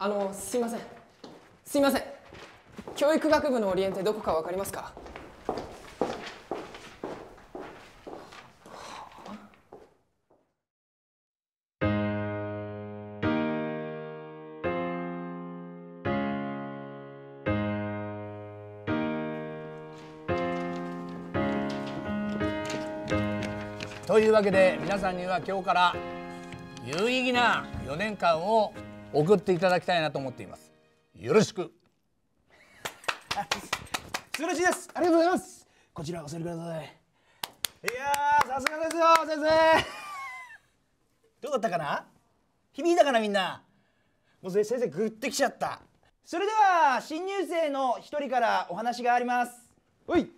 すいません、すいません。教育学部のオリエンってどこかわかりますか？ というわけで皆さんには今日から有意義な4年間を送っていただきたいなと思っています。よろしく。 素晴らしいです。ありがとうございます。こちらお座りください。いやー、さすがですよ先生。どうだったかな？響いたかなみんな。もう先生グッてきちゃった。それでは新入生の一人からお話があります。おい。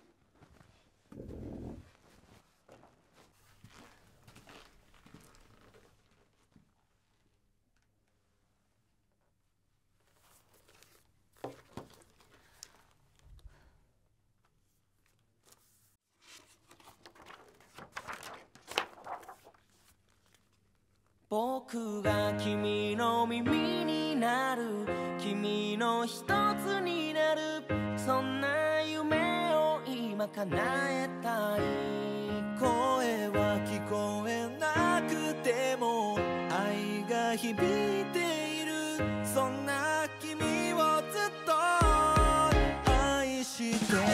僕が君の耳になる、君の一つになる、そんな夢を今叶えたい。声は聞こえなくても愛が響いている、そんな君をずっと愛してる。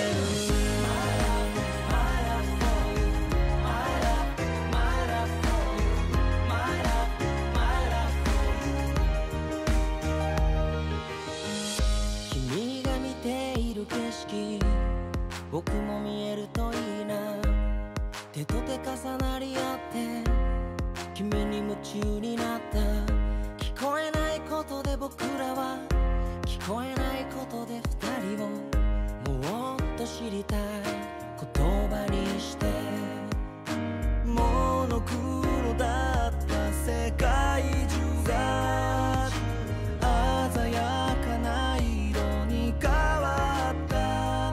僕も見えるといいな。手と手重なり合って君に夢中になった。聞こえないことで僕らは、聞こえないことで二人をもっと知りたい言葉にして。モノクロだった世界中が鮮やかな色に変わった。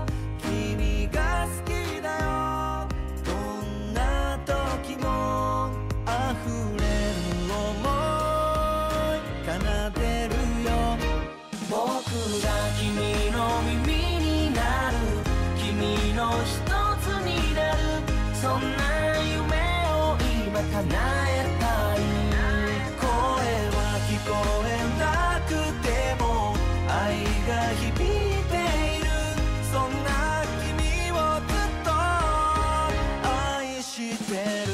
君が好きだよ、どんな時も溢れる想い奏でるよ。僕が君の耳になる、君の一つになる、そんな夢を今叶えたい。声は聞こえなくても愛が響いている、そんな君をずっと愛してる。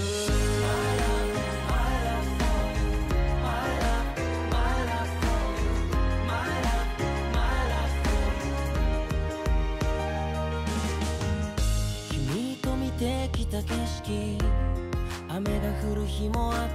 君と見てきた景色、雨が降る日もあった。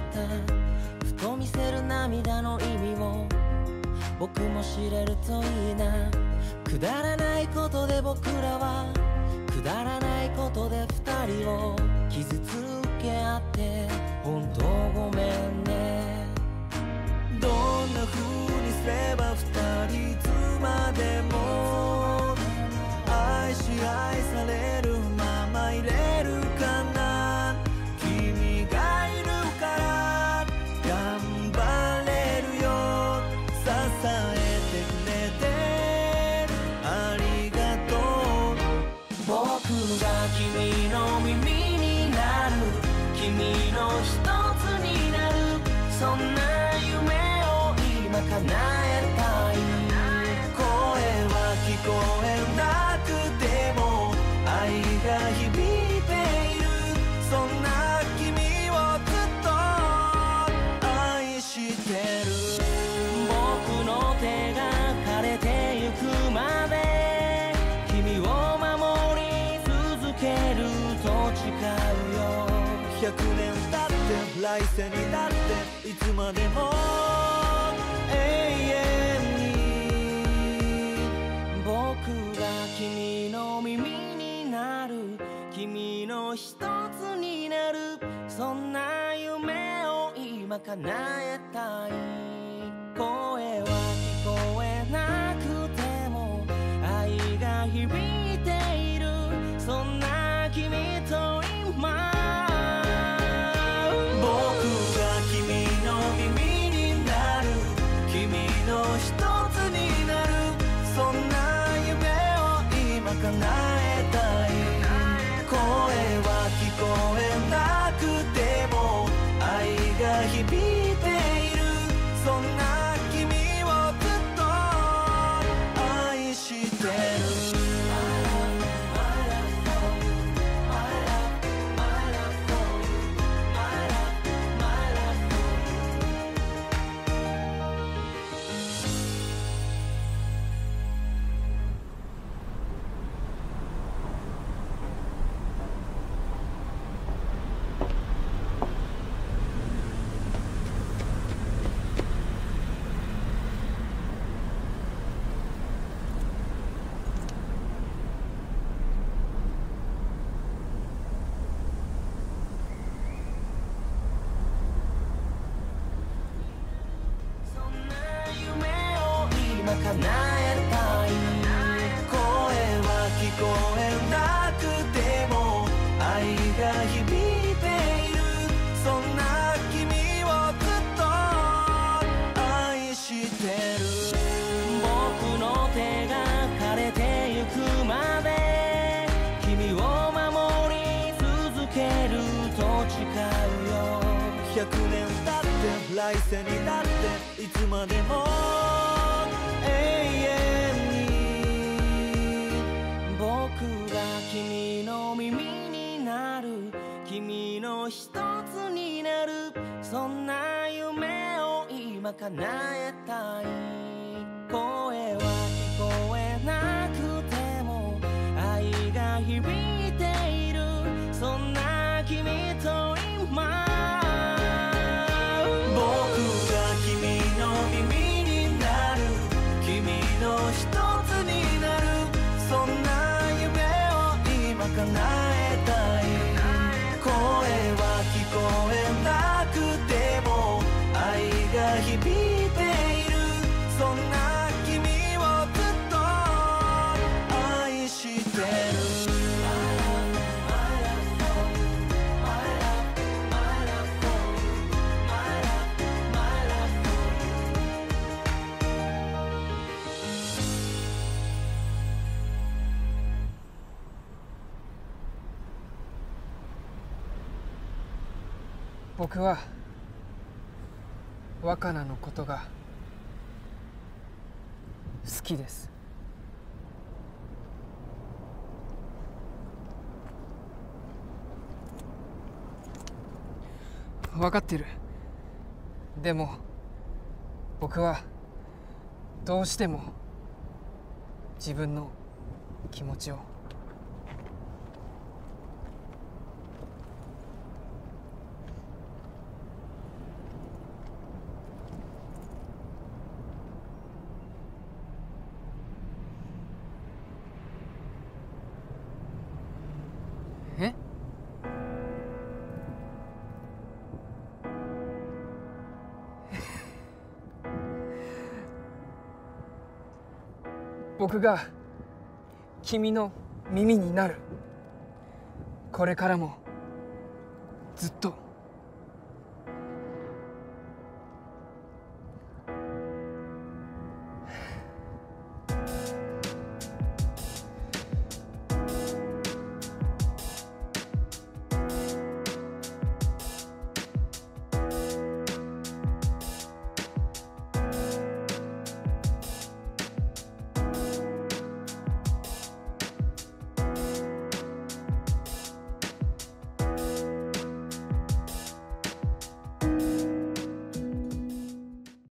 ふと見せる涙の意味を僕も知れるといいな。くだらないことで僕らは、くだらないことで二人を傷つけ合って、本当ごめんね。どんな風にすれば二人いつまでも愛し愛されるままいれるかな。君がいるから頑張れるよ、支えてくれてありがとう。僕が君の耳になる、君の一つになる、そんな夢を今叶えたい。声は聞こえなくても愛が響いている、そんな君をずっと愛してる。僕の手が枯れてゆくまで君を守り続けると誓うよ。100年経って来世にだっていつまでも永遠に。僕が君の耳になる、君の一つになる、そんな夢を今叶えたい。声は聞こえなくても愛が響いている、そんな君と今。僕が君の耳になる、君の一つこえなくても愛が響いている、そんな君をずっと愛してる。叶えたい、声は聞こえなくても愛が響いている、そんな君をずっと愛してる。僕の手が枯れてゆくまで君を守り続けると誓うよ。100年経って来世になっていつまでも君の耳になる、君の一つになる、そんな夢を今叶えたい。声は聞こえなくても愛が響いている、そんな君と今僕が君の耳になる、君の一つになる、そんな叶えたい。声は聞こえなくても愛が響いている、そんな君をずっと愛してる。 僕は若菜のことが好きです。分かってる。でも僕はどうしても自分の気持ちを僕が君の耳になる。これからもずっと。